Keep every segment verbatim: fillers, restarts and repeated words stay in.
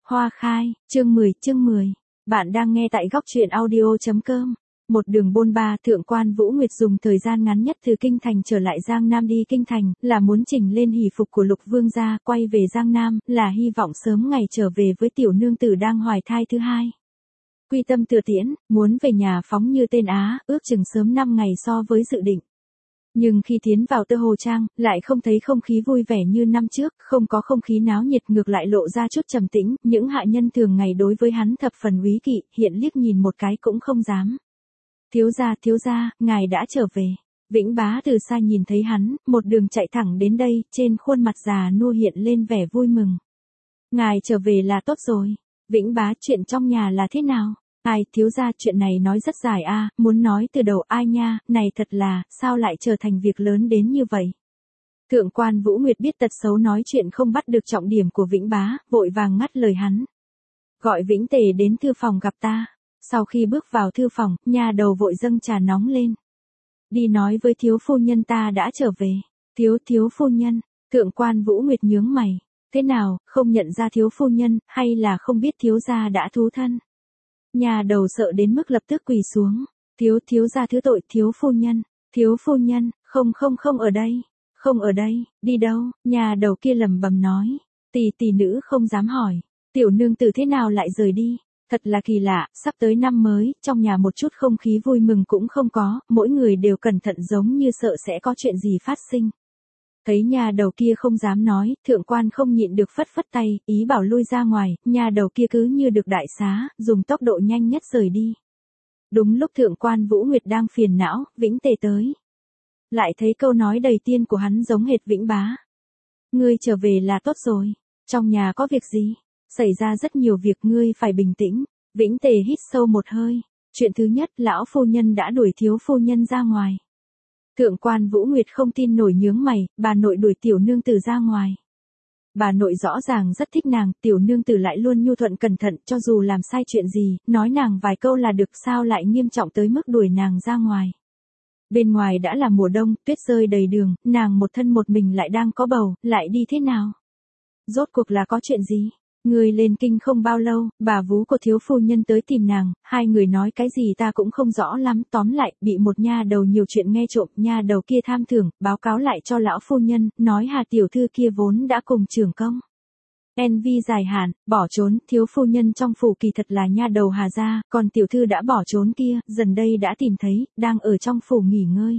Hoa khai, chương mười, chương mười. Bạn đang nghe tại góc truyện audio chấm com. Một đường bôn ba, Thượng quan Vũ Nguyệt dùng thời gian ngắn nhất từ Kinh Thành trở lại Giang Nam đi Kinh Thành, là muốn chỉnh lên hỷ phục của Lục Vương gia, quay về Giang Nam, là hy vọng sớm ngày trở về với tiểu nương tử đang hoài thai thứ hai. Quy tâm tựa tiễn, muốn về nhà phóng như tên Á, ước chừng sớm năm ngày so với dự định. Nhưng khi tiến vào Tơ Hồ Trang, lại không thấy không khí vui vẻ như năm trước, không có không khí náo nhiệt, ngược lại lộ ra chút trầm tĩnh, những hạ nhân thường ngày đối với hắn thập phần úy kỵ, hiện liếc nhìn một cái cũng không dám. Thiếu gia, thiếu gia, ngài đã trở về. Vĩnh Bá từ xa nhìn thấy hắn, một đường chạy thẳng đến đây, trên khuôn mặt già nua hiện lên vẻ vui mừng. Ngài trở về là tốt rồi. Vĩnh Bá, chuyện trong nhà là thế nào? Ai, thiếu gia, chuyện này nói rất dài a, muốn nói từ đầu ai nha, này thật là, sao lại trở thành việc lớn đến như vậy? Thượng quan Vũ Nguyệt biết tật xấu nói chuyện không bắt được trọng điểm của Vĩnh Bá, vội vàng ngắt lời hắn. Gọi Vĩnh Tề đến thư phòng gặp ta. Sau khi bước vào thư phòng, nha đầu vội dâng trà nóng lên. Đi nói với thiếu phu nhân ta đã trở về. Thiếu thiếu phu nhân, Thượng quan Vũ Nguyệt nhướng mày. Thế nào, không nhận ra thiếu phu nhân, hay là không biết thiếu gia đã thú thân? Nhà đầu sợ đến mức lập tức quỳ xuống. Thiếu thiếu gia thứ tội, thiếu phu nhân, thiếu phu nhân, không không không ở đây, không ở đây, đi đâu? Nhà đầu kia lẩm bẩm nói. Tỷ tỷ nữ không dám hỏi, tiểu nương tử thế nào lại rời đi? Thật là kỳ lạ, sắp tới năm mới, trong nhà một chút không khí vui mừng cũng không có, mỗi người đều cẩn thận giống như sợ sẽ có chuyện gì phát sinh. Thấy nhà đầu kia không dám nói, thượng quan không nhịn được phất phất tay, ý bảo lui ra ngoài, nhà đầu kia cứ như được đại xá, dùng tốc độ nhanh nhất rời đi. Đúng lúc thượng quan Vũ Nguyệt đang phiền não, Vĩnh Tề tới. Lại thấy câu nói đầy tiên của hắn giống hệt Vĩnh Bá. Ngươi trở về là tốt rồi, trong nhà có việc gì? Xảy ra rất nhiều việc, ngươi phải bình tĩnh. Vĩnh Tề hít sâu một hơi. Chuyện thứ nhất, lão phu nhân đã đuổi thiếu phu nhân ra ngoài. Thượng quan Vũ Nguyệt không tin nổi nhướng mày, bà nội đuổi tiểu nương tử ra ngoài. Bà nội rõ ràng rất thích nàng, tiểu nương tử lại luôn nhu thuận cẩn thận, cho dù làm sai chuyện gì, nói nàng vài câu là được, sao lại nghiêm trọng tới mức đuổi nàng ra ngoài. Bên ngoài đã là mùa đông, tuyết rơi đầy đường, nàng một thân một mình lại đang có bầu, lại đi thế nào? Rốt cuộc là có chuyện gì? Người lên kinh không bao lâu, bà vú của thiếu phu nhân tới tìm nàng, hai người nói cái gì ta cũng không rõ lắm, tóm lại, bị một nha đầu nhiều chuyện nghe trộm, nha đầu kia tham thưởng, báo cáo lại cho lão phu nhân, nói Hà tiểu thư kia vốn đã cùng trưởng công en vê dài hạn, bỏ trốn, thiếu phu nhân trong phủ kỳ thật là nha đầu Hà gia, còn tiểu thư đã bỏ trốn kia, dần đây đã tìm thấy, đang ở trong phủ nghỉ ngơi.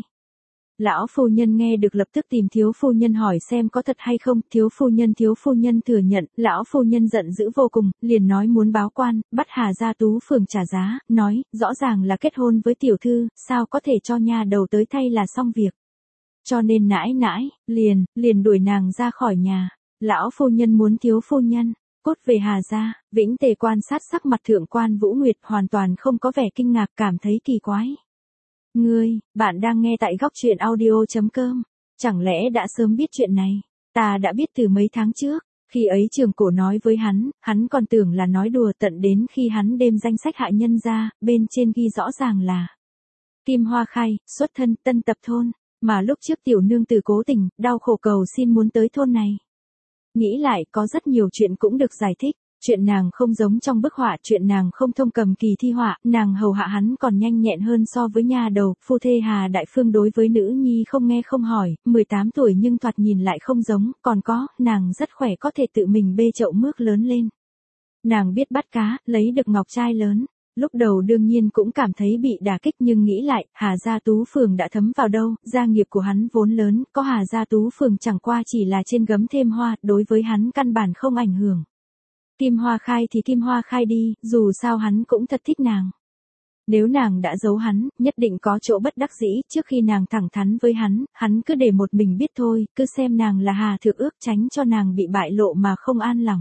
Lão phu nhân nghe được lập tức tìm thiếu phu nhân hỏi xem có thật hay không, thiếu phu nhân thiếu phu nhân thừa nhận, lão phu nhân giận dữ vô cùng, liền nói muốn báo quan, bắt Hà gia Tú phường trả giá, nói, rõ ràng là kết hôn với tiểu thư, sao có thể cho nha đầu tới thay là xong việc. Cho nên nãi nãi, liền, liền đuổi nàng ra khỏi nhà. Lão phu nhân muốn thiếu phu nhân cốt về Hà gia. Vĩnh Tề quan sát sắc mặt thượng quan Vũ Nguyệt, hoàn toàn không có vẻ kinh ngạc, cảm thấy kỳ quái. Ngươi, bạn đang nghe tại góc truyện audio chấm com. Chẳng lẽ đã sớm biết chuyện này? Ta đã biết từ mấy tháng trước. Khi ấy trường cổ nói với hắn, hắn còn tưởng là nói đùa, tận đến khi hắn đem danh sách hạ nhân ra, bên trên ghi rõ ràng là Kim Hoa Khai, xuất thân Tân Tập thôn, mà lúc trước tiểu nương tử cố tình, đau khổ cầu xin muốn tới thôn này. Nghĩ lại, có rất nhiều chuyện cũng được giải thích. Chuyện nàng không giống trong bức họa, chuyện nàng không thông cầm kỳ thi họa, nàng hầu hạ hắn còn nhanh nhẹn hơn so với nha đầu, phu thê Hà Đại Phương đối với nữ nhi không nghe không hỏi, mười tám tuổi nhưng thoạt nhìn lại không giống, còn có, nàng rất khỏe có thể tự mình bê chậu nước lớn lên. Nàng biết bắt cá, lấy được ngọc trai lớn. Lúc đầu đương nhiên cũng cảm thấy bị đả kích nhưng nghĩ lại, Hà gia Tú phường đã thấm vào đâu, gia nghiệp của hắn vốn lớn, có Hà gia Tú phường chẳng qua chỉ là trên gấm thêm hoa, đối với hắn căn bản không ảnh hưởng. Kim Hoa Khai thì Kim Hoa Khai đi, dù sao hắn cũng thật thích nàng. Nếu nàng đã giấu hắn, nhất định có chỗ bất đắc dĩ, trước khi nàng thẳng thắn với hắn, hắn cứ để một mình biết thôi, cứ xem nàng là Hà thượng ước, tránh cho nàng bị bại lộ mà không an lòng.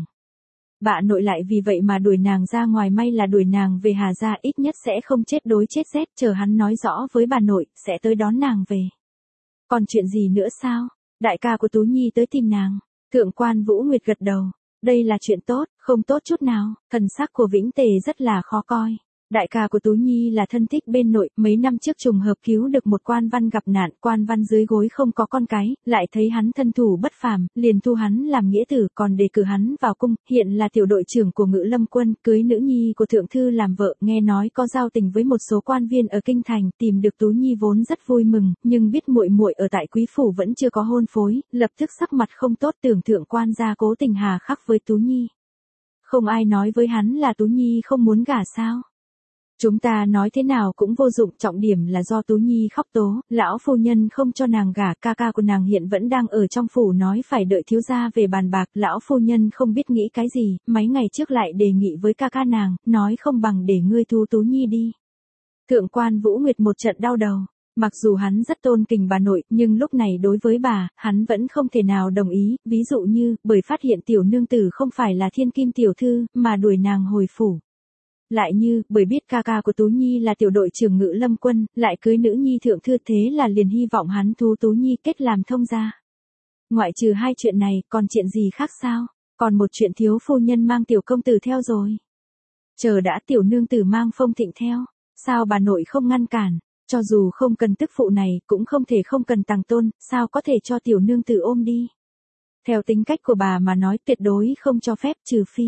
Bà nội lại vì vậy mà đuổi nàng ra ngoài, may là đuổi nàng về Hà gia, ít nhất sẽ không chết đói chết rét, chờ hắn nói rõ với bà nội, sẽ tới đón nàng về. Còn chuyện gì nữa sao? Đại ca của Tú Nhi tới tìm nàng. Thượng quan Vũ Nguyệt gật đầu. Đây là chuyện tốt, không tốt chút nào, thần sắc của Vĩnh Tề rất là khó coi. Đại ca của Tú Nhi là thân thích bên nội, mấy năm trước trùng hợp cứu được một quan văn gặp nạn, quan văn dưới gối không có con cái, lại thấy hắn thân thủ bất phàm, liền thu hắn làm nghĩa tử, còn đề cử hắn vào cung, hiện là tiểu đội trưởng của Ngự Lâm quân, cưới nữ nhi của thượng thư làm vợ, nghe nói có giao tình với một số quan viên ở kinh thành, tìm được Tú Nhi vốn rất vui mừng, nhưng biết muội muội ở tại quý phủ vẫn chưa có hôn phối, lập tức sắc mặt không tốt, tưởng thượng quan gia cố tình hà khắc với Tú Nhi. Không ai nói với hắn là Tú Nhi không muốn gả sao? Chúng ta nói thế nào cũng vô dụng, trọng điểm là do Tú Nhi khóc tố, lão phu nhân không cho nàng gả, ca ca của nàng hiện vẫn đang ở trong phủ nói phải đợi thiếu gia về bàn bạc, lão phu nhân không biết nghĩ cái gì, mấy ngày trước lại đề nghị với ca ca nàng, nói không bằng để ngươi thu Tú Nhi đi. Thượng quan Vũ Nguyệt một trận đau đầu, mặc dù hắn rất tôn kính bà nội, nhưng lúc này đối với bà, hắn vẫn không thể nào đồng ý, ví dụ như, bởi phát hiện tiểu nương tử không phải là thiên kim tiểu thư, mà đuổi nàng hồi phủ. Lại như, bởi biết ca ca của Tú Nhi là tiểu đội trưởng Ngự Lâm quân, lại cưới nữ nhi thượng thư, thế là liền hy vọng hắn thu Tú Nhi kết làm thông gia. Ngoại trừ hai chuyện này, còn chuyện gì khác sao? Còn một chuyện thiếu phu nhân mang tiểu công tử theo rồi. Chờ đã tiểu nương tử mang Phong Thịnh theo, sao bà nội không ngăn cản? Cho dù không cần tức phụ này, cũng không thể không cần tàng tôn, sao có thể cho tiểu nương tử ôm đi? Theo tính cách của bà mà nói tuyệt đối không cho phép, trừ phi.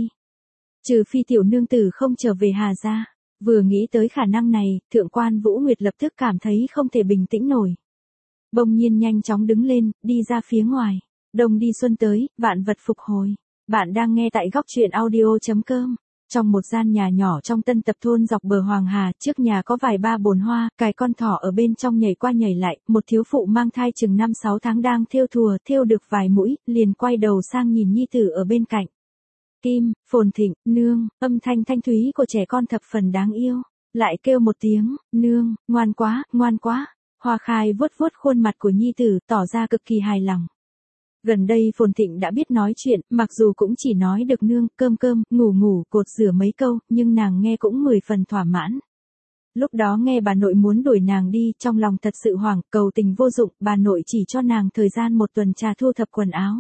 Trừ phi tiểu nương tử không trở về Hà gia. Vừa nghĩ tới khả năng này, thượng quan Vũ Nguyệt lập tức cảm thấy không thể bình tĩnh nổi. Bỗng nhiên nhanh chóng đứng lên, đi ra phía ngoài. Đông đi xuân tới, vạn vật phục hồi. Bạn đang nghe tại góc truyện audio chấm com. Trong một gian nhà nhỏ trong Tân Tập thôn dọc bờ Hoàng Hà, trước nhà có vài ba bồn hoa, cài con thỏ ở bên trong nhảy qua nhảy lại, một thiếu phụ mang thai chừng năm sáu tháng đang thêu thùa, thêu được vài mũi, liền quay đầu sang nhìn nhi tử ở bên cạnh. Kim, Phồn Thịnh, nương, âm thanh thanh thúy của trẻ con thập phần đáng yêu, lại kêu một tiếng, nương, ngoan quá, ngoan quá. Hoa Khai vuốt vuốt khuôn mặt của nhi tử, tỏ ra cực kỳ hài lòng. Gần đây Phồn Thịnh đã biết nói chuyện, mặc dù cũng chỉ nói được nương, cơm cơm, ngủ ngủ, cột rửa mấy câu, nhưng nàng nghe cũng mười phần thỏa mãn. Lúc đó nghe bà nội muốn đuổi nàng đi, trong lòng thật sự hoảng, cầu tình vô dụng, bà nội chỉ cho nàng thời gian một tuần trà thu thập quần áo.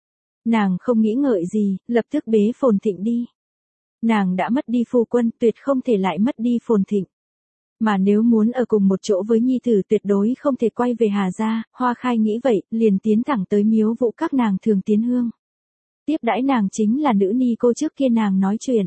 Nàng không nghĩ ngợi gì, lập tức bế Phồn Thịnh đi. Nàng đã mất đi phu quân, tuyệt không thể lại mất đi Phồn Thịnh. Mà nếu muốn ở cùng một chỗ với nhi tử tuyệt đối không thể quay về Hà gia, Hoa Khai nghĩ vậy, liền tiến thẳng tới miếu vũ các nàng thường tiến hương. Tiếp đãi nàng chính là nữ ni cô trước kia nàng nói chuyện.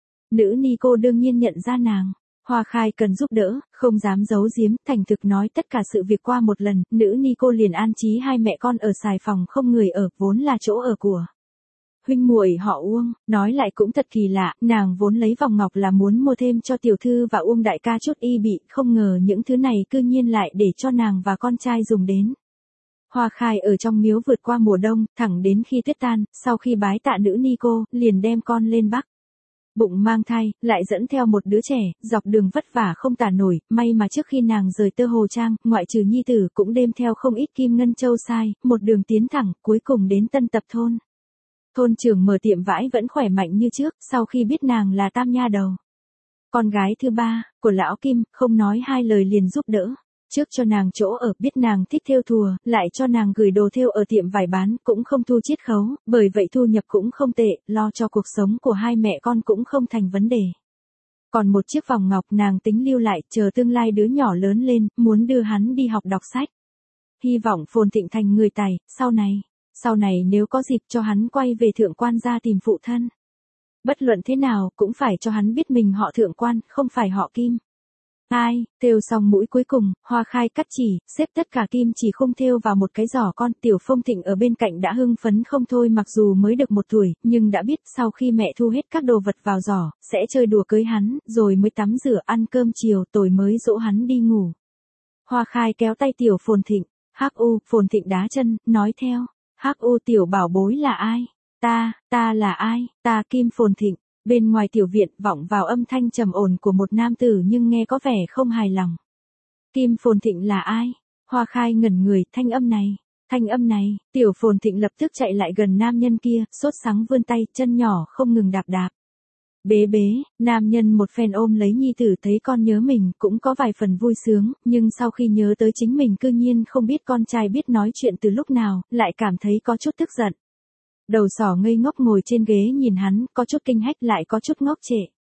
Nữ ni cô đương nhiên nhận ra nàng. Hoa Khai cần giúp đỡ, không dám giấu giếm, thành thực nói tất cả sự việc qua một lần, nữ ni cô liền an trí hai mẹ con ở xài phòng không người ở, vốn là chỗ ở của huynh muội họ Uông, nói lại cũng thật kỳ lạ, nàng vốn lấy vòng ngọc là muốn mua thêm cho tiểu thư và Uông đại ca chút y bị, không ngờ những thứ này cư nhiên lại để cho nàng và con trai dùng đến. Hoa Khai ở trong miếu vượt qua mùa đông, thẳng đến khi tuyết tan, sau khi bái tạ nữ ni cô, liền đem con lên Bắc. Bụng mang thai, lại dẫn theo một đứa trẻ, dọc đường vất vả không tả nổi, may mà trước khi nàng rời Tơ Hồ Trang, ngoại trừ nhi tử cũng đem theo không ít kim ngân châu sai, một đường tiến thẳng, cuối cùng đến Tân Tập thôn. Thôn trưởng mở tiệm vải vẫn khỏe mạnh như trước, sau khi biết nàng là tam nha đầu. Con gái thứ ba, của lão Kim, không nói hai lời liền giúp đỡ. Trước cho nàng chỗ ở, biết nàng thích thêu thùa, lại cho nàng gửi đồ thêu ở tiệm vải bán, cũng không thu chiết khấu, bởi vậy thu nhập cũng không tệ, lo cho cuộc sống của hai mẹ con cũng không thành vấn đề. Còn một chiếc vòng ngọc nàng tính lưu lại, chờ tương lai đứa nhỏ lớn lên, muốn đưa hắn đi học đọc sách. Hy vọng Phồn Thịnh thành người tài, sau này, sau này nếu có dịp cho hắn quay về thượng quan gia tìm phụ thân. Bất luận thế nào, cũng phải cho hắn biết mình họ thượng quan, không phải họ Kim. Ai, thêu xong mũi cuối cùng, Hoa Khai cắt chỉ, xếp tất cả kim chỉ khung thêu vào một cái giỏ con, tiểu Phong Thịnh ở bên cạnh đã hưng phấn không thôi, mặc dù mới được một tuổi, nhưng đã biết sau khi mẹ thu hết các đồ vật vào giỏ, sẽ chơi đùa cưới hắn, rồi mới tắm rửa ăn cơm chiều, tối mới dỗ hắn đi ngủ. Hoa Khai kéo tay tiểu Phồn Thịnh, hắc u, Phồn Thịnh đá chân, nói theo, hắc u tiểu bảo bối là ai? Ta, ta là ai? Ta Kim Phồn Thịnh. Bên ngoài tiểu viện vọng vào âm thanh trầm ổn của một nam tử nhưng nghe có vẻ không hài lòng. Kim Phồn Thịnh là ai? Hoa Khai ngẩn người, thanh âm này, thanh âm này, tiểu Phồn Thịnh lập tức chạy lại gần nam nhân kia, sốt sắng vươn tay, chân nhỏ không ngừng đạp đạp. Bế bế, nam nhân một phen ôm lấy nhi tử thấy con nhớ mình cũng có vài phần vui sướng, nhưng sau khi nhớ tới chính mình cư nhiên không biết con trai biết nói chuyện từ lúc nào, lại cảm thấy có chút tức giận. Đầu sỏ ngây ngốc ngồi trên ghế nhìn hắn, có chút kinh hách lại có chút ngốc trệ.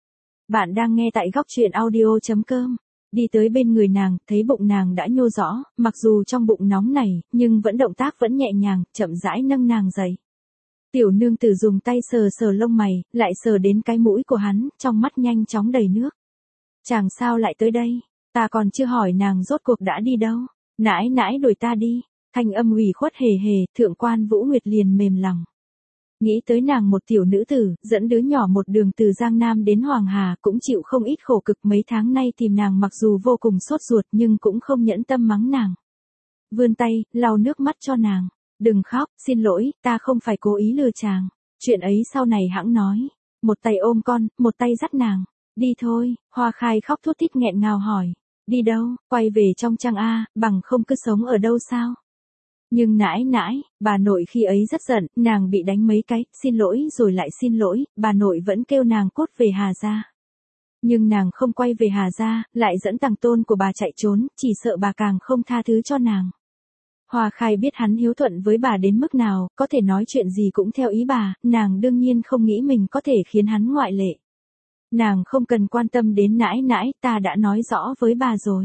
Bạn đang nghe tại góc truyện audio.com. Đi tới bên người nàng, thấy bụng nàng đã nhô rõ, mặc dù trong bụng nóng này, nhưng vẫn động tác vẫn nhẹ nhàng, chậm rãi nâng nàng dậy. Tiểu nương tử dùng tay sờ sờ lông mày, lại sờ đến cái mũi của hắn, trong mắt nhanh chóng đầy nước. Chàng sao lại tới đây? Ta còn chưa hỏi nàng rốt cuộc đã đi đâu. Nãi nãi đuổi ta đi. Thanh âm ủy khuất hề hề, thượng quan Vũ Nguyệt liền mềm lòng. Nghĩ tới nàng một tiểu nữ tử, dẫn đứa nhỏ một đường từ Giang Nam đến Hoàng Hà, cũng chịu không ít khổ cực, mấy tháng nay tìm nàng mặc dù vô cùng sốt ruột nhưng cũng không nhẫn tâm mắng nàng. Vươn tay, lau nước mắt cho nàng. Đừng khóc, xin lỗi, ta không phải cố ý lừa chàng. Chuyện ấy sau này hãng nói. Một tay ôm con, một tay dắt nàng. Đi thôi, Hoa Khai khóc thút thít nghẹn ngào hỏi. Đi đâu, quay về trong trang A, bằng không cứ sống ở đâu sao? Nhưng nãi nãi, bà nội khi ấy rất giận, nàng bị đánh mấy cái, xin lỗi rồi lại xin lỗi, bà nội vẫn kêu nàng cốt về Hà gia. Nhưng nàng không quay về Hà gia, lại dẫn tàng tôn của bà chạy trốn, chỉ sợ bà càng không tha thứ cho nàng. Hoa Khai biết hắn hiếu thuận với bà đến mức nào, có thể nói chuyện gì cũng theo ý bà, nàng đương nhiên không nghĩ mình có thể khiến hắn ngoại lệ. Nàng không cần quan tâm đến nãi nãi, ta đã nói rõ với bà rồi.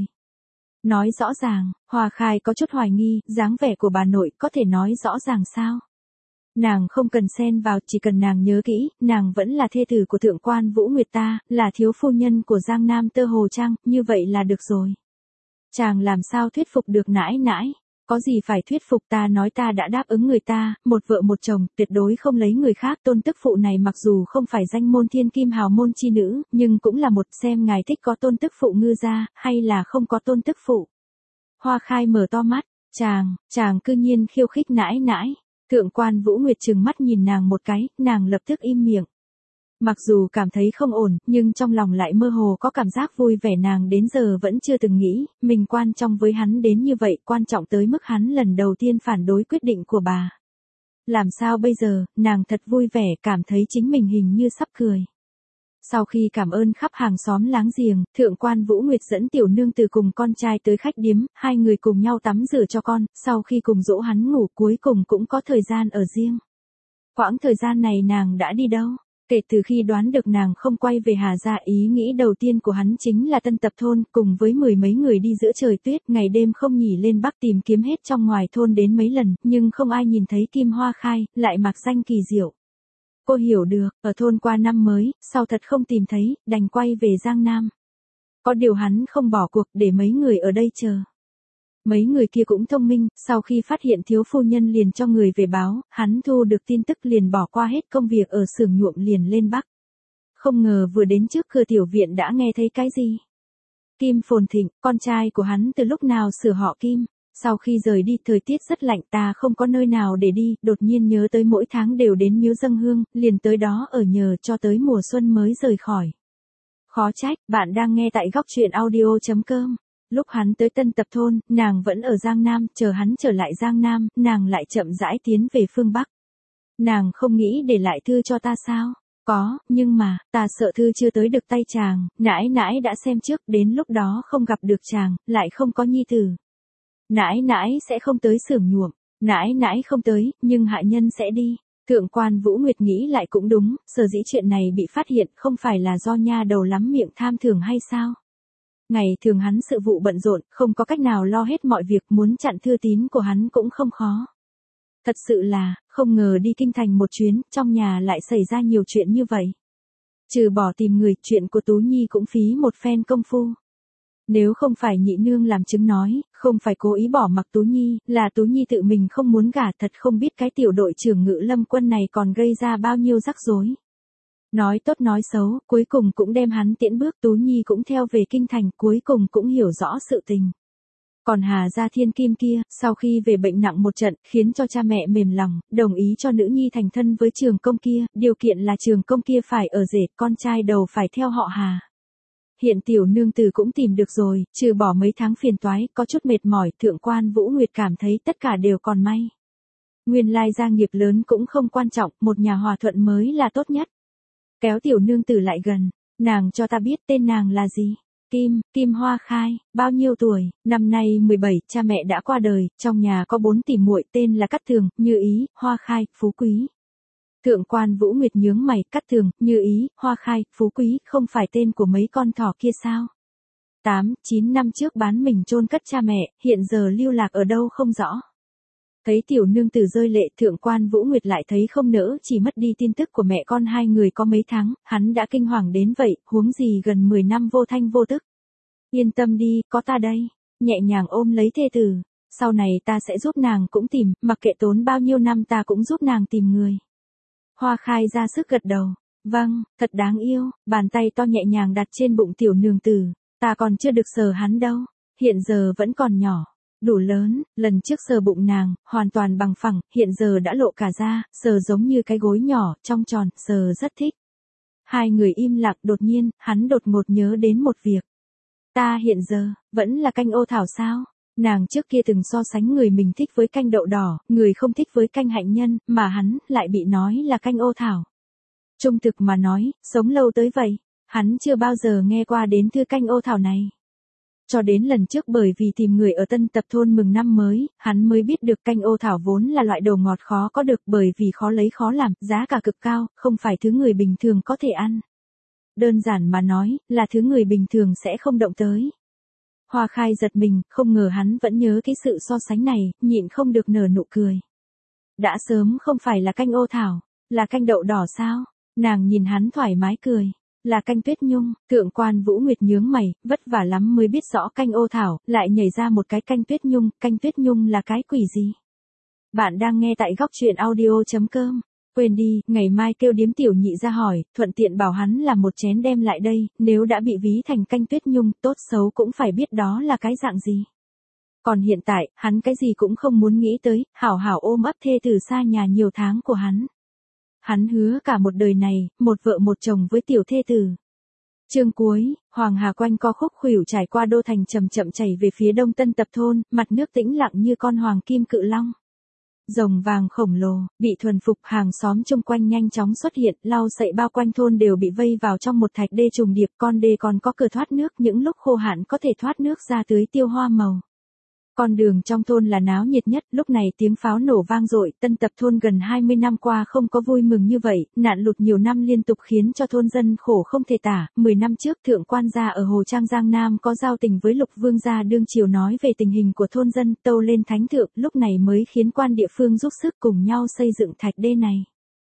Nói rõ ràng, Hoa Khai có chút hoài nghi, dáng vẻ của bà nội có thể nói rõ ràng sao? Nàng không cần xen vào, chỉ cần nàng nhớ kỹ, nàng vẫn là thê tử của thượng quan Vũ Nguyệt ta, là thiếu phu nhân của Giang Nam Tơ Hồ Trang, như vậy là được rồi. Chàng làm sao thuyết phục được nãi nãi? Có gì phải thuyết phục, ta nói ta đã đáp ứng người ta, một vợ một chồng, tuyệt đối không lấy người khác. Tôn tức phụ này mặc dù không phải danh môn thiên kim hào môn chi nữ, nhưng cũng là một, xem ngài thích có tôn tức phụ ngư gia, hay là không có tôn tức phụ. Hoa Khai mở to mắt, chàng, chàng cư nhiên khiêu khích nãi nãi. Thượng quan Vũ Nguyệt trừng mắt nhìn nàng một cái, nàng lập tức im miệng. Mặc dù cảm thấy không ổn, nhưng trong lòng lại mơ hồ có cảm giác vui vẻ, nàng đến giờ vẫn chưa từng nghĩ, mình quan trọng với hắn đến như vậy, quan trọng tới mức hắn lần đầu tiên phản đối quyết định của bà. Làm sao bây giờ, nàng thật vui vẻ, cảm thấy chính mình hình như sắp cười. Sau khi cảm ơn khắp hàng xóm láng giềng, thượng quan Vũ Nguyệt dẫn tiểu nương từ cùng con trai tới khách điếm, hai người cùng nhau tắm rửa cho con, sau khi cùng dỗ hắn ngủ cuối cùng cũng có thời gian ở riêng. Quãng thời gian này nàng đã đi đâu? Kể từ khi đoán được nàng không quay về Hà gia, ý nghĩ đầu tiên của hắn chính là Tân Tập thôn, cùng với mười mấy người đi giữa trời tuyết, ngày đêm không nghỉ lên Bắc tìm kiếm hết trong ngoài thôn đến mấy lần, nhưng không ai nhìn thấy Kim Hoa Khai, lại mặc danh kỳ diệu. Cô hiểu được, ở thôn qua năm mới, sau thật không tìm thấy, đành quay về Giang Nam. Có điều hắn không bỏ cuộc, để mấy người ở đây chờ. Mấy người kia cũng thông minh, sau khi phát hiện thiếu phu nhân liền cho người về báo, hắn thu được tin tức liền bỏ qua hết công việc ở xưởng nhuộm liền lên Bắc. Không ngờ vừa đến trước cửa tiểu viện đã nghe thấy cái gì. Kim Phồn Thịnh, con trai của hắn từ lúc nào sửa họ Kim. Sau khi rời đi thời tiết rất lạnh, ta không có nơi nào để đi, đột nhiên nhớ tới mỗi tháng đều đến miếu dâng hương, liền tới đó ở nhờ cho tới mùa xuân mới rời khỏi. Khó trách, bạn đang nghe tại góc truyện audio.com. Lúc hắn tới Tân Tập thôn, nàng vẫn ở Giang Nam, chờ hắn trở lại Giang Nam, nàng lại chậm rãi tiến về phương Bắc. Nàng không nghĩ để lại thư cho ta sao? Có, nhưng mà, ta sợ thư chưa tới được tay chàng, nãi nãi đã xem trước, đến lúc đó không gặp được chàng, lại không có nhi tử. Nãi nãi sẽ không tới xưởng nhuộm, nãi nãi không tới, nhưng hạ nhân sẽ đi. Thượng quan Vũ Nguyệt nghĩ lại cũng đúng, sở dĩ chuyện này bị phát hiện không phải là do nha đầu lắm miệng tham thường hay sao? Ngày thường hắn sự vụ bận rộn, không có cách nào lo hết mọi việc, muốn chặn thư tín của hắn cũng không khó. Thật sự là, không ngờ đi kinh thành một chuyến, trong nhà lại xảy ra nhiều chuyện như vậy. Trừ bỏ tìm người, chuyện của Tú Nhi cũng phí một phen công phu. Nếu không phải nhị nương làm chứng nói, không phải cố ý bỏ mặc Tú Nhi, là Tú Nhi tự mình không muốn gả, thật không biết cái tiểu đội trưởng Ngự Lâm Quân này còn gây ra bao nhiêu rắc rối. Nói tốt nói xấu, cuối cùng cũng đem hắn tiễn bước, Tú Nhi cũng theo về kinh thành, cuối cùng cũng hiểu rõ sự tình. Còn Hà gia thiên kim kia, sau khi về bệnh nặng một trận, khiến cho cha mẹ mềm lòng, đồng ý cho nữ nhi thành thân với Trường Công kia, điều kiện là Trường Công kia phải ở rể, con trai đầu phải theo họ Hà. Hiện tiểu nương tử cũng tìm được rồi, trừ bỏ mấy tháng phiền toái, có chút mệt mỏi, thượng quan Vũ Nguyệt cảm thấy tất cả đều còn may. Nguyên lai gia nghiệp lớn cũng không quan trọng, một nhà hòa thuận mới là tốt nhất. Kéo tiểu nương tử lại gần, nàng cho ta biết tên nàng là gì. Kim, Kim Hoa Khai, bao nhiêu tuổi? Năm nay mười bảy, cha mẹ đã qua đời, trong nhà có bốn tỷ muội, tên là Cát Thường, Như Ý, Hoa Khai, Phú Quý. Thượng quan Vũ Nguyệt nhướng mày, Cát Tường, Như Ý, Hoa Khai, Phú Quý, không phải tên của mấy con thỏ kia sao? tám, chín năm trước bán mình chôn cất cha mẹ, hiện giờ lưu lạc ở đâu không rõ. Thấy tiểu nương tử rơi lệ, thượng quan Vũ Nguyệt lại thấy không nỡ, chỉ mất đi tin tức của mẹ con hai người có mấy tháng, hắn đã kinh hoàng đến vậy, huống gì gần mười năm vô thanh vô tức. Yên tâm đi, có ta đây, nhẹ nhàng ôm lấy thê tử, sau này ta sẽ giúp nàng cũng tìm, mặc kệ tốn bao nhiêu năm ta cũng giúp nàng tìm người. Hoa Khai ra sức gật đầu, vâng, thật đáng yêu, bàn tay to nhẹ nhàng đặt trên bụng tiểu nương tử, ta còn chưa được sờ hắn đâu, hiện giờ vẫn còn nhỏ. Đủ lớn, lần trước sờ bụng nàng, hoàn toàn bằng phẳng, hiện giờ đã lộ cả ra, sờ giống như cái gối nhỏ, trong tròn, sờ rất thích. Hai người im lặng, đột nhiên, hắn đột ngột nhớ đến một việc. Ta hiện giờ, vẫn là canh ô thảo sao? Nàng trước kia từng so sánh người mình thích với canh đậu đỏ, người không thích với canh hạnh nhân, mà hắn, lại bị nói là canh ô thảo. Trung thực mà nói, sống lâu tới vậy, hắn chưa bao giờ nghe qua đến thư canh ô thảo này. Cho đến lần trước bởi vì tìm người ở Tân Tập thôn mừng năm mới, hắn mới biết được canh ô thảo vốn là loại đồ ngọt khó có được bởi vì khó lấy khó làm, giá cả cực cao, không phải thứ người bình thường có thể ăn. Đơn giản mà nói, là thứ người bình thường sẽ không động tới. Hoa Khai giật mình, không ngờ hắn vẫn nhớ cái sự so sánh này, nhịn không được nở nụ cười. Đã sớm không phải là canh ô thảo, là canh đậu đỏ sao? Nàng nhìn hắn thoải mái cười. Là canh tuyết nhung, thượng quan Vũ Nguyệt nhướng mày, vất vả lắm mới biết rõ canh ô thảo, lại nhảy ra một cái canh tuyết nhung, canh tuyết nhung là cái quỷ gì? Bạn đang nghe tại góc truyện audio chấm com. Quên đi, ngày mai kêu điếm tiểu nhị ra hỏi, thuận tiện bảo hắn làm một chén đem lại đây, nếu đã bị ví thành canh tuyết nhung, tốt xấu cũng phải biết đó là cái dạng gì. Còn hiện tại, hắn cái gì cũng không muốn nghĩ tới, hảo hảo ôm ấp thê từ xa nhà nhiều tháng của hắn. Hắn hứa cả một đời này, một vợ một chồng với tiểu thê tử. Chương cuối, Hoàng Hà quanh co khúc khuỷu trải qua đô thành chậm chậm chảy về phía đông Tân Tập thôn, mặt nước tĩnh lặng như con hoàng kim cự long. Rồng vàng khổng lồ, bị thuần phục, hàng xóm chung quanh nhanh chóng xuất hiện, lau sậy bao quanh thôn đều bị vây vào trong một thạch đê trùng điệp, con đê còn có cửa thoát nước, những lúc khô hạn có thể thoát nước ra tưới tiêu hoa màu. Con đường trong thôn là náo nhiệt nhất, lúc này tiếng pháo nổ vang dội, Tân Tập thôn gần hai mươi năm qua không có vui mừng như vậy, nạn lụt nhiều năm liên tục khiến cho thôn dân khổ không thể tả. Mười năm trước thượng quan gia ở Hồ Trang Giang Nam có giao tình với Lục Vương gia đương triều nói về tình hình của thôn dân, tâu lên thánh thượng, lúc này mới khiến quan địa phương giúp sức cùng nhau xây dựng thạch đê này.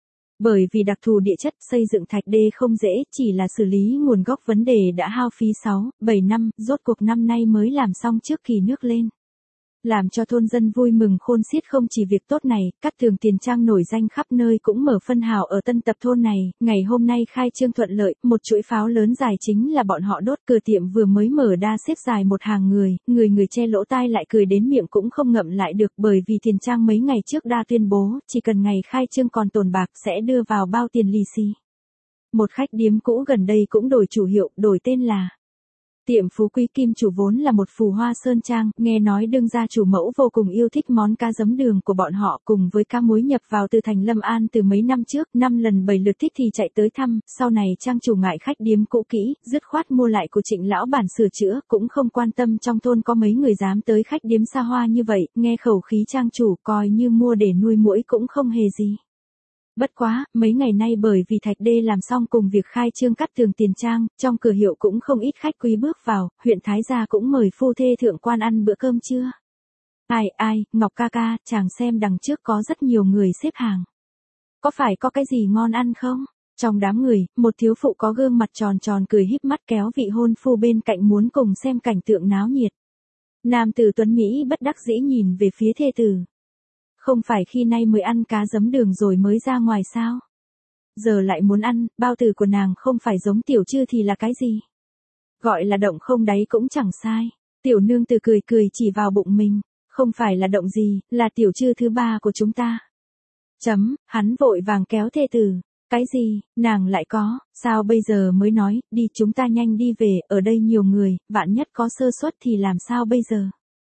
Bởi vì đặc thù địa chất, xây dựng thạch đê không dễ, chỉ là xử lý nguồn gốc vấn đề đã hao phí sáu, bảy năm, rốt cuộc năm nay mới làm xong trước kỳ nước lên. Làm cho thôn dân vui mừng khôn xiết. Không chỉ việc tốt này, Cát Tường Tiền Trang nổi danh khắp nơi cũng mở phân hào ở Tân Tập thôn này, ngày hôm nay khai trương thuận lợi, một chuỗi pháo lớn dài chính là bọn họ đốt. Cửa tiệm vừa mới mở đa xếp dài một hàng người, người người che lỗ tai lại cười đến miệng cũng không ngậm lại được, bởi vì Tiền Trang mấy ngày trước đa tuyên bố, chỉ cần ngày khai trương còn tồn bạc sẽ đưa vào bao tiền lì xì. Một khách điếm cũ gần đây cũng đổi chủ hiệu, đổi tên là Tiệm Phú Quý Kim chủ vốn là một phù hoa sơn trang, nghe nói đương gia chủ mẫu vô cùng yêu thích món cá giấm đường của bọn họ cùng với cá muối nhập vào từ thành Lâm An từ mấy năm trước, năm lần bảy lượt thích thì chạy tới thăm, sau này trang chủ ngại khách điếm cũ kỹ, dứt khoát mua lại của Trịnh lão bản sửa chữa, cũng không quan tâm trong thôn có mấy người dám tới khách điếm xa hoa như vậy, nghe khẩu khí trang chủ coi như mua để nuôi muỗi cũng không hề gì. Bất quá, mấy ngày nay bởi vì thạch đê làm xong cùng việc khai trương Cát Tường Tiền Trang, trong cửa hiệu cũng không ít khách quý bước vào, huyện Thái gia cũng mời phu thê thượng quan ăn bữa cơm trưa. Ai ai, Ngọc ca ca, chàng xem đằng trước có rất nhiều người xếp hàng. Có phải có cái gì ngon ăn không? Trong đám người, một thiếu phụ có gương mặt tròn tròn cười híp mắt kéo vị hôn phu bên cạnh muốn cùng xem cảnh tượng náo nhiệt. Nam tử tuấn Mỹ bất đắc dĩ nhìn về phía thê tử. Không phải khi nay mới ăn cá giấm đường rồi mới ra ngoài sao? Giờ lại muốn ăn, bao tử của nàng không phải giống tiểu trư thì là cái gì? Gọi là động không đáy cũng chẳng sai. Tiểu nương tử cười cười chỉ vào bụng mình. Không phải là động gì, là tiểu trư thứ ba của chúng ta. Chấm, hắn vội vàng kéo thê tử. Cái gì, nàng lại có, sao bây giờ mới nói, đi chúng ta nhanh đi về, ở đây nhiều người, vạn nhất có sơ suất thì làm sao bây giờ?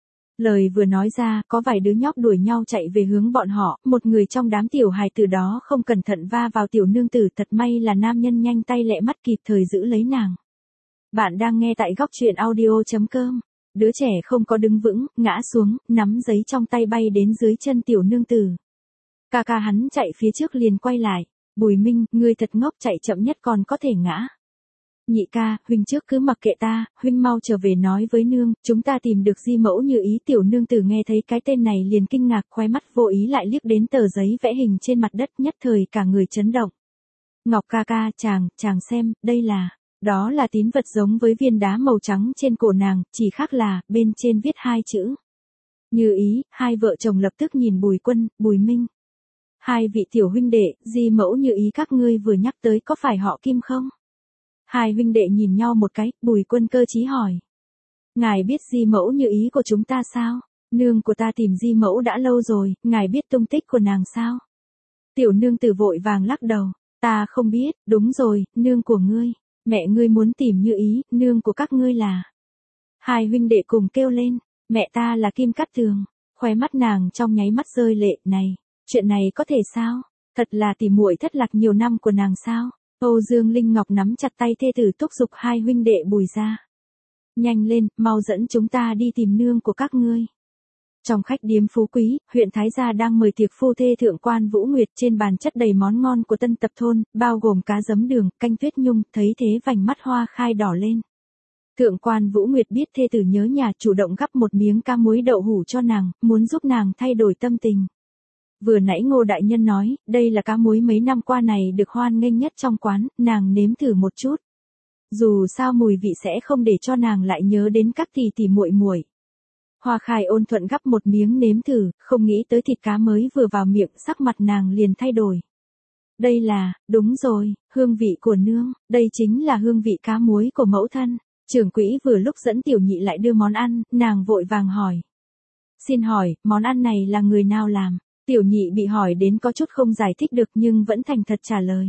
Lời vừa nói ra, có vài đứa nhóc đuổi nhau chạy về hướng bọn họ, một người trong đám tiểu hài từ đó không cẩn thận va vào tiểu nương tử, thật may là nam nhân nhanh tay lẹ mắt kịp thời giữ lấy nàng. Bạn đang nghe tại góc truyện audio chấm com. Đứa trẻ không có đứng vững, ngã xuống, nắm giấy trong tay bay đến dưới chân tiểu nương tử. Ca ca hắn chạy phía trước liền quay lại. Bùi Minh, ngươi thật ngốc, chạy chậm nhất còn có thể ngã. Nhị ca, huynh trước cứ mặc kệ ta, huynh mau trở về nói với nương, chúng ta tìm được Di Mẫu Như Ý. Tiểu nương tử nghe thấy cái tên này liền kinh ngạc, khóe mắt vô ý lại liếc đến tờ giấy vẽ hình trên mặt đất, nhất thời cả người chấn động. Ngọc ca ca, chàng, chàng xem, đây là, đó là tín vật giống với viên đá màu trắng trên cổ nàng, chỉ khác là, bên trên viết hai chữ. Như Ý. Hai vợ chồng lập tức nhìn Bùi Quân, Bùi Minh. Hai vị tiểu huynh đệ, Di Mẫu Như Ý các ngươi vừa nhắc tới có phải họ Kim không? Hai huynh đệ nhìn nhau một cái, Bùi Quân cơ trí hỏi. Ngài biết Di Mẫu Như Ý của chúng ta sao? Nương của ta tìm Di Mẫu đã lâu rồi, ngài biết tung tích của nàng sao? Tiểu nương tử vội vàng lắc đầu. Ta không biết, đúng rồi, nương của ngươi. Mẹ ngươi muốn tìm Như Ý, nương của các ngươi là. Hai huynh đệ cùng kêu lên, mẹ ta là Kim Cát Tường. Khóe mắt nàng trong nháy mắt rơi lệ, này, chuyện này có thể sao? Thật là tỉ muội thất lạc nhiều năm của nàng sao? Âu Dương Linh Ngọc nắm chặt tay thê tử thúc giục hai huynh đệ Bùi ra. Nhanh lên, mau dẫn chúng ta đi tìm nương của các ngươi. Trong khách điếm phú quý, huyện Thái Gia đang mời tiệc phu thê thượng quan Vũ Nguyệt, trên bàn chất đầy món ngon của Tân Tập thôn, bao gồm cá giấm đường, canh tuyết nhung, thấy thế vành mắt Hoa Khai đỏ lên. Thượng quan Vũ Nguyệt biết thê tử nhớ nhà, chủ động gắp một miếng cá muối đậu hủ cho nàng, muốn giúp nàng thay đổi tâm tình. Vừa nãy Ngô đại nhân nói, đây là cá muối mấy năm qua này được hoan nghênh nhất trong quán, nàng nếm thử một chút. Dù sao mùi vị sẽ không để cho nàng lại nhớ đến các tỷ tỷ muội muội. Hoa Khai ôn thuận gắp một miếng nếm thử, không nghĩ tới thịt cá mới vừa vào miệng, sắc mặt nàng liền thay đổi. Đây là, đúng rồi, hương vị của nương, đây chính là hương vị cá muối của mẫu thân. Trưởng quỹ vừa lúc dẫn tiểu nhị lại đưa món ăn, nàng vội vàng hỏi. Xin hỏi, món ăn này là người nào làm? Tiểu nhị bị hỏi đến có chút không giải thích được nhưng vẫn thành thật trả lời.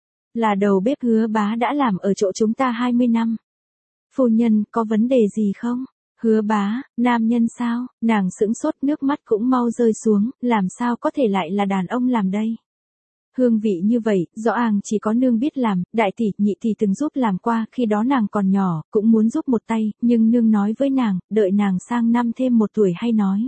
Là đầu bếp Hứa Bá đã làm ở chỗ chúng ta hai mươi năm. Phu nhân, có vấn đề gì không? Hứa Bá, nam nhân sao? Nàng sững sốt, nước mắt cũng mau rơi xuống, làm sao có thể lại là đàn ông làm đây? Hương vị như vậy, rõ ràng chỉ có nương biết làm, đại tỷ, nhị tỷ từng giúp làm qua, khi đó nàng còn nhỏ, cũng muốn giúp một tay, nhưng nương nói với nàng, đợi nàng sang năm thêm một tuổi hay nói.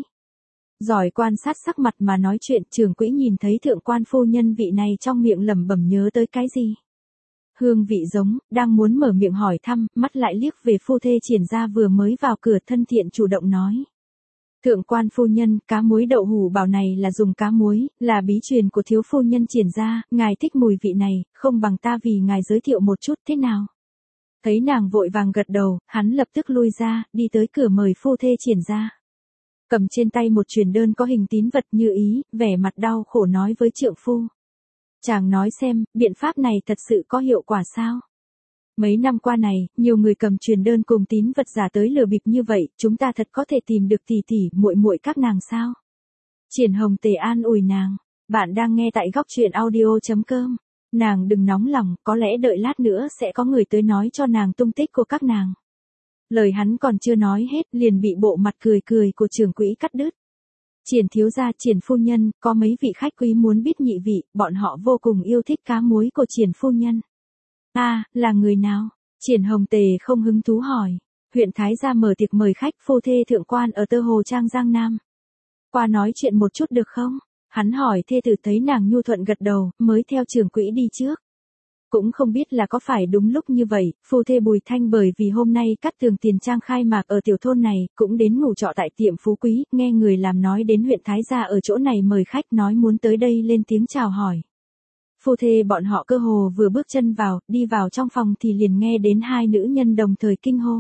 Giỏi quan sát sắc mặt mà nói chuyện, trưởng quỹ nhìn thấy thượng quan phu nhân vị này trong miệng lẩm bẩm nhớ tới cái gì. Hương vị giống, đang muốn mở miệng hỏi thăm, mắt lại liếc về phu thê Triển Gia vừa mới vào cửa, thân thiện chủ động nói. Thượng quan phu nhân, cá muối đậu hủ bảo này là dùng cá muối, là bí truyền của thiếu phu nhân Triển Gia, ngài thích mùi vị này, không bằng ta vì ngài giới thiệu một chút thế nào. Thấy nàng vội vàng gật đầu, hắn lập tức lui ra, đi tới cửa mời phu thê Triển Gia. Cầm trên tay một truyền đơn có hình tín vật Như Ý, vẻ mặt đau khổ nói với trượng phu. Chàng nói xem, biện pháp này thật sự có hiệu quả sao? Mấy năm qua này, nhiều người cầm truyền đơn cùng tín vật giả tới lừa bịp như vậy, chúng ta thật có thể tìm được tỷ tỷ, muội muội các nàng sao? Triển Hồng Tề an ủi nàng, bạn đang nghe tại góc truyện audio chấm com. Nàng đừng nóng lòng, có lẽ đợi lát nữa sẽ có người tới nói cho nàng tung tích của các nàng. Lời hắn còn chưa nói hết, liền bị bộ mặt cười cười của trưởng quỹ cắt đứt. Triển thiếu gia, Triển phu nhân, có mấy vị khách quý muốn biết nhị vị, bọn họ vô cùng yêu thích cá muối của Triển phu nhân. A, à, là người nào? Triển Hồng Tề không hứng thú hỏi. Huyện Thái Gia mở tiệc mời khách phu thê thượng quan ở Tơ Hồ Trang Giang Nam. Qua nói chuyện một chút được không? Hắn hỏi thê tử, thấy nàng nhu thuận gật đầu, mới theo trưởng quỹ đi trước. Cũng không biết là có phải đúng lúc như vậy, phu thê Bùi Thanh bởi vì hôm nay Cát Tường tiền trang khai mạc ở tiểu thôn này, cũng đến ngủ trọ tại tiệm phú quý, nghe người làm nói đến huyện Thái Gia ở chỗ này mời khách, nói muốn tới đây lên tiếng chào hỏi. Phu thê bọn họ cơ hồ vừa bước chân vào, đi vào trong phòng thì liền nghe đến hai nữ nhân đồng thời kinh hô.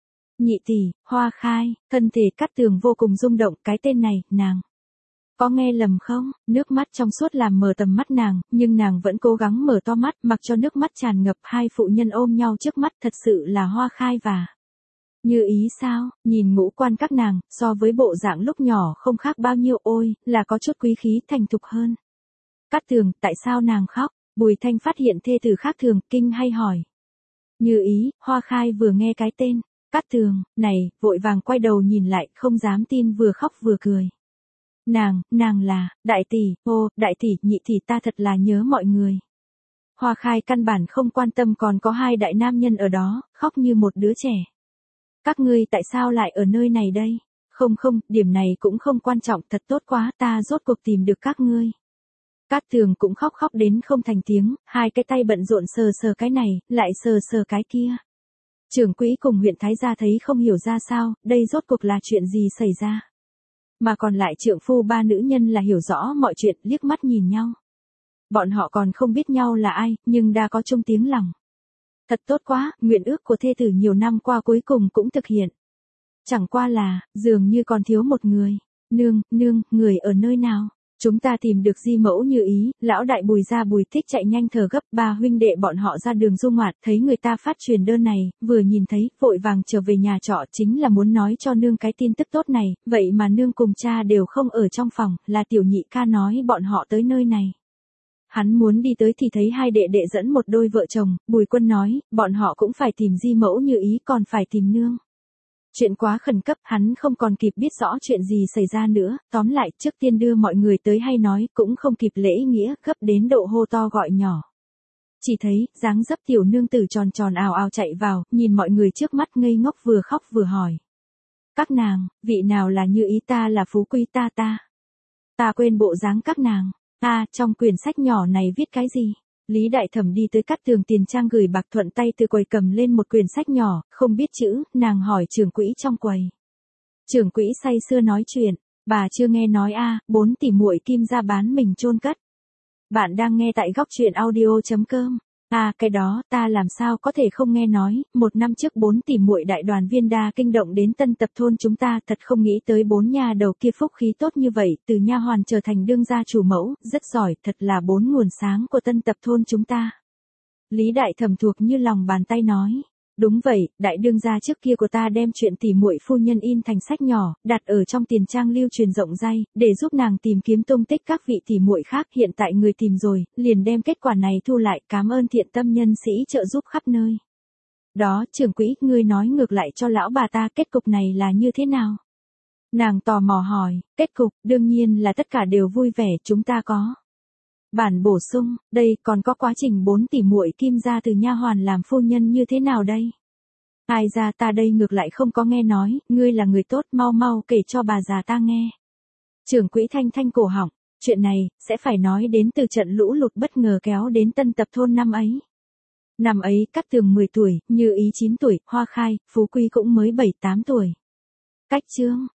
Nhị tỷ, Hoa Khai, thân thể Cát Tường vô cùng rung động, cái tên này, nàng. Có nghe lầm không? Nước mắt trong suốt làm mờ tầm mắt nàng, nhưng nàng vẫn cố gắng mở to mắt, mặc cho nước mắt tràn ngập. Hai phụ nhân ôm nhau trước mắt, thật sự là Hoa Khai và Như Ý sao? Nhìn ngũ quan các nàng, so với bộ dạng lúc nhỏ không khác bao nhiêu, ôi, là có chút quý khí thành thục hơn. Cát Tường, tại sao nàng khóc? Bùi Thanh phát hiện thê tử khác thường, kinh hay hỏi. Như Ý, Hoa Khai vừa nghe cái tên Cát Tường này, vội vàng quay đầu nhìn lại, không dám tin, vừa khóc vừa cười. Nàng, nàng là, đại tỷ, ô, đại tỷ, nhị tỷ, ta thật là nhớ mọi người. Hoa Khai căn bản không quan tâm còn có hai đại nam nhân ở đó, khóc như một đứa trẻ. Các ngươi tại sao lại ở nơi này đây? Không không, điểm này cũng không quan trọng, thật tốt quá, ta rốt cuộc tìm được các ngươi. Cát Tường cũng khóc khóc đến không thành tiếng, hai cái tay bận rộn sờ sờ cái này, lại sờ sờ cái kia. Trưởng quỹ cùng huyện thái gia thấy không hiểu ra sao, đây rốt cuộc là chuyện gì xảy ra. Mà còn lại trượng phu ba nữ nhân là hiểu rõ mọi chuyện, liếc mắt nhìn nhau. Bọn họ còn không biết nhau là ai, nhưng đã có chung tiếng lòng. Thật tốt quá, nguyện ước của thê tử nhiều năm qua cuối cùng cũng thực hiện. Chẳng qua là, dường như còn thiếu một người. Nương, nương, người ở nơi nào? Chúng ta tìm được di mẫu như ý, lão đại Bùi ra Bùi Tích chạy nhanh thở gấp, ba huynh đệ bọn họ ra đường du ngoạn, thấy người ta phát truyền đơn này, vừa nhìn thấy, vội vàng trở về nhà trọ, chính là muốn nói cho nương cái tin tức tốt này, vậy mà nương cùng cha đều không ở trong phòng, là tiểu nhị ca nói bọn họ tới nơi này. Hắn muốn đi tới thì thấy hai đệ đệ dẫn một đôi vợ chồng, Bùi Quân nói, bọn họ cũng phải tìm di mẫu như ý còn phải tìm nương. Chuyện quá khẩn cấp, hắn không còn kịp biết rõ chuyện gì xảy ra nữa, tóm lại trước tiên đưa mọi người tới hay nói, cũng không kịp lễ nghĩa, gấp đến độ hô to gọi nhỏ. Chỉ thấy, dáng dấp tiểu nương tử tròn tròn ào ào chạy vào, nhìn mọi người trước mắt ngây ngốc vừa khóc vừa hỏi. Các nàng, vị nào là như ý ta là phú quý ta ta. Ta quên bộ dáng các nàng, ta, trong quyển sách nhỏ này viết cái gì? Lý Đại Thẩm đi tới Cát Tường tiền trang gửi bạc thuận tay từ quầy cầm lên một quyển sách nhỏ, không biết chữ, nàng hỏi trưởng quỹ trong quầy. Trưởng quỹ say sưa nói chuyện, bà chưa nghe nói a, bốn tỷ muội Kim gia bán mình chôn cất. Bạn đang nghe tại góc truyện audio chấm com. À, cái đó, ta làm sao có thể không nghe nói, một năm trước bốn tỷ muội đại đoàn viên đa kinh động đến Tân Tập thôn chúng ta, thật không nghĩ tới bốn nha đầu kia phúc khí tốt như vậy, từ nha hoàn trở thành đương gia chủ mẫu, rất giỏi, thật là bốn nguồn sáng của Tân Tập thôn chúng ta. Lý Đại Thẩm thuộc như lòng bàn tay nói. Đúng vậy, đại đương gia trước kia của ta đem chuyện tỷ muội phu nhân in thành sách nhỏ, đặt ở trong tiền trang lưu truyền rộng rãi, để giúp nàng tìm kiếm tung tích các vị tỷ muội khác, hiện tại người tìm rồi, liền đem kết quả này thu lại, cảm ơn thiện tâm nhân sĩ trợ giúp khắp nơi. Đó, trưởng quỹ, ngươi nói ngược lại cho lão bà ta kết cục này là như thế nào? Nàng tò mò hỏi, kết cục, đương nhiên là tất cả đều vui vẻ, chúng ta có. Bản bổ sung, đây còn có quá trình bốn tỷ muội Kim gia từ nha hoàn làm phu nhân như thế nào đây? Ai ra ta đây ngược lại không có nghe nói, ngươi là người tốt, mau mau kể cho bà già ta nghe. Trưởng quỹ thanh thanh cổ họng, chuyện này, sẽ phải nói đến từ trận lũ lụt bất ngờ kéo đến Tân Tập thôn năm ấy. Năm ấy, Cát Tường mười tuổi, Như Ý chín tuổi, Hoa Khai, Phú Quý cũng mới bảy tám tuổi. Cách chương,